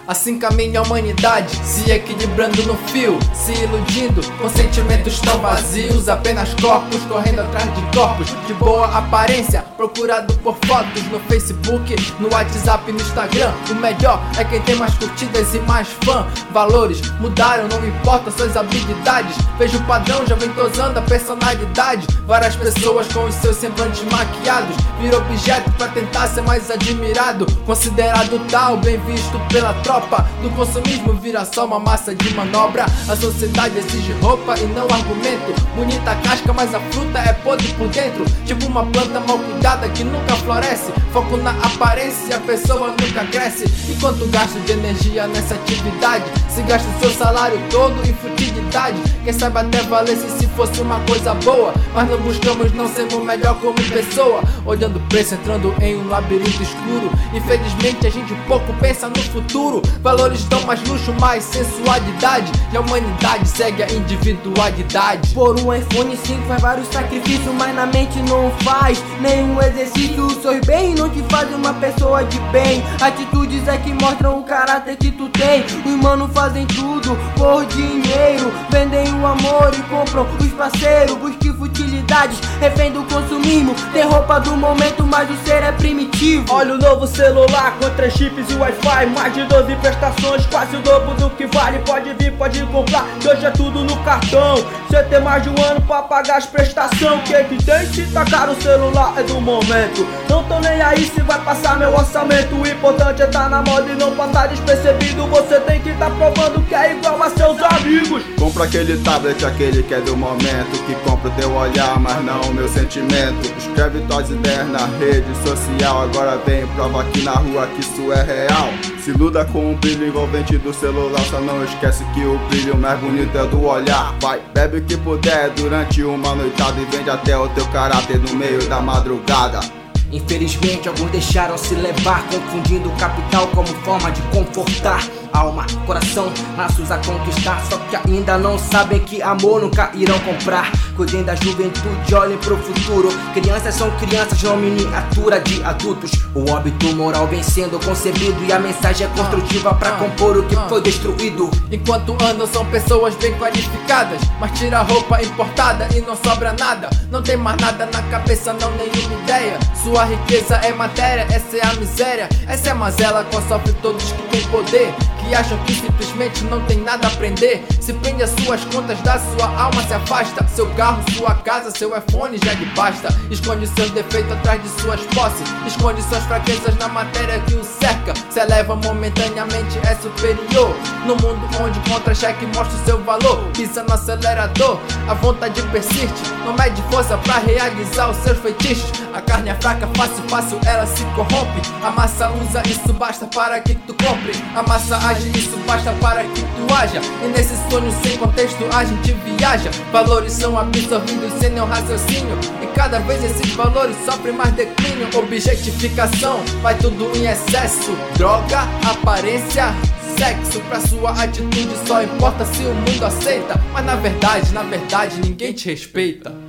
Assim caminha a humanidade, se equilibrando no fio, se iludindo com sentimentos tão vazios. Apenas corpos correndo atrás de corpos de boa aparência, procurado por fotos no Facebook, no WhatsApp, no Instagram. O melhor é quem tem mais curtidas e mais fã. Valores mudaram, não importa suas habilidades. Vejo o padrão, já vem tosando a personalidade. Várias pessoas com os seus semblantes maquiados, vira objeto pra tentar ser mais admirado, considerado tal, bem visto pela tropa. Do consumismo vira só uma massa de manobra. A sociedade exige roupa e não argumento. Bonita casca, mas a fruta é podre por dentro. Tipo uma planta mal cuidada que nunca floresce. Foco na aparência, a pessoa nunca cresce. Enquanto gasto de energia nessa atividade, se gasta o seu salário todo em futilidade. Quem sabe até valesse se fosse uma coisa boa, mas não buscamos, não sermos melhor como pessoa. Olhando o preço, entrando em um labirinto escuro. Infelizmente a gente pouco pensa no futuro. Valores dão mais luxo, mais sensualidade, e a humanidade segue a individualidade. Por um iPhone 5 faz vários sacrifícios, mas na mente não faz nenhum exercício. Sois bem não te faz uma pessoa de bem. Atitudes é que mostram o caráter que tu tem. Os manos fazem tudo por dinheiro, vendem o amor e compram os parceiros. Busque futilidades, refém do consumismo. Tem roupa do momento, mas o ser é primitivo. Olha o novo celular com 3 chips e Wi-Fi, mais de 12 prestações, quase o dobro do que vale. Pode vir, pode comprar, que hoje é tudo no cartão. Cê tem mais de um ano pra pagar as prestações. Que tem se tacar o celular é do momento. Não tô nem aí se vai passar meu orçamento. O importante é tá na moda e não passar despercebido. Você tem que tá provando que é igual a seus amigos. Compra aquele tablet, aquele que é do momento, que compra o teu olhar, mas não o meu sentimento. Escreve tuas ideias na rede social, agora vem e prova aqui na rua que isso é real. Se iluda com o brilho envolvente do celular, só não esquece que o brilho mais bonito é do olhar. Vai, bebe o que puder durante uma noitada e vende até o teu caráter no meio da madrugada. Infelizmente alguns deixaram se levar, confundindo o capital como forma de confortar alma, coração, laços a conquistar. Só que ainda não sabem que amor nunca irão comprar. Cuidem da juventude, olhem pro futuro. Crianças são crianças, não miniatura de adultos. O óbito moral vem sendo concebido e a mensagem é construtiva pra compor o que foi destruído. Enquanto andam são pessoas bem qualificadas, mas tira a roupa importada e não sobra nada. Não tem mais nada na cabeça, não, nenhuma ideia. Sua riqueza é matéria, essa é a miséria. Essa é a mazela com sofre todos que têm poder, que acham que simplesmente não tem nada a aprender. Se prende as suas contas, da sua alma se afasta. Seu carro, sua casa, seu iPhone já lhe basta. Esconde seus defeitos atrás de suas posses, esconde suas fraquezas na matéria que o cerca. Se eleva momentaneamente, é superior. No mundo onde contra-cheque mostra o seu valor, pisa no acelerador, a vontade persiste. Não mede força pra realizar os seus feitiços. A carne é fraca, fácil, fácil, ela se corrompe. A massa usa, isso basta para que tu compre. A massa age, isso basta para que tu haja. E nesse sonho sem contexto a gente viaja. Valores são absorvidos sem nenhum raciocínio, e cada vez esses valores sofrem mais declínio. Objetificação, vai tudo em excesso. Droga, aparência, sexo. Pra sua atitude só importa se o mundo aceita. Mas na verdade, ninguém te respeita.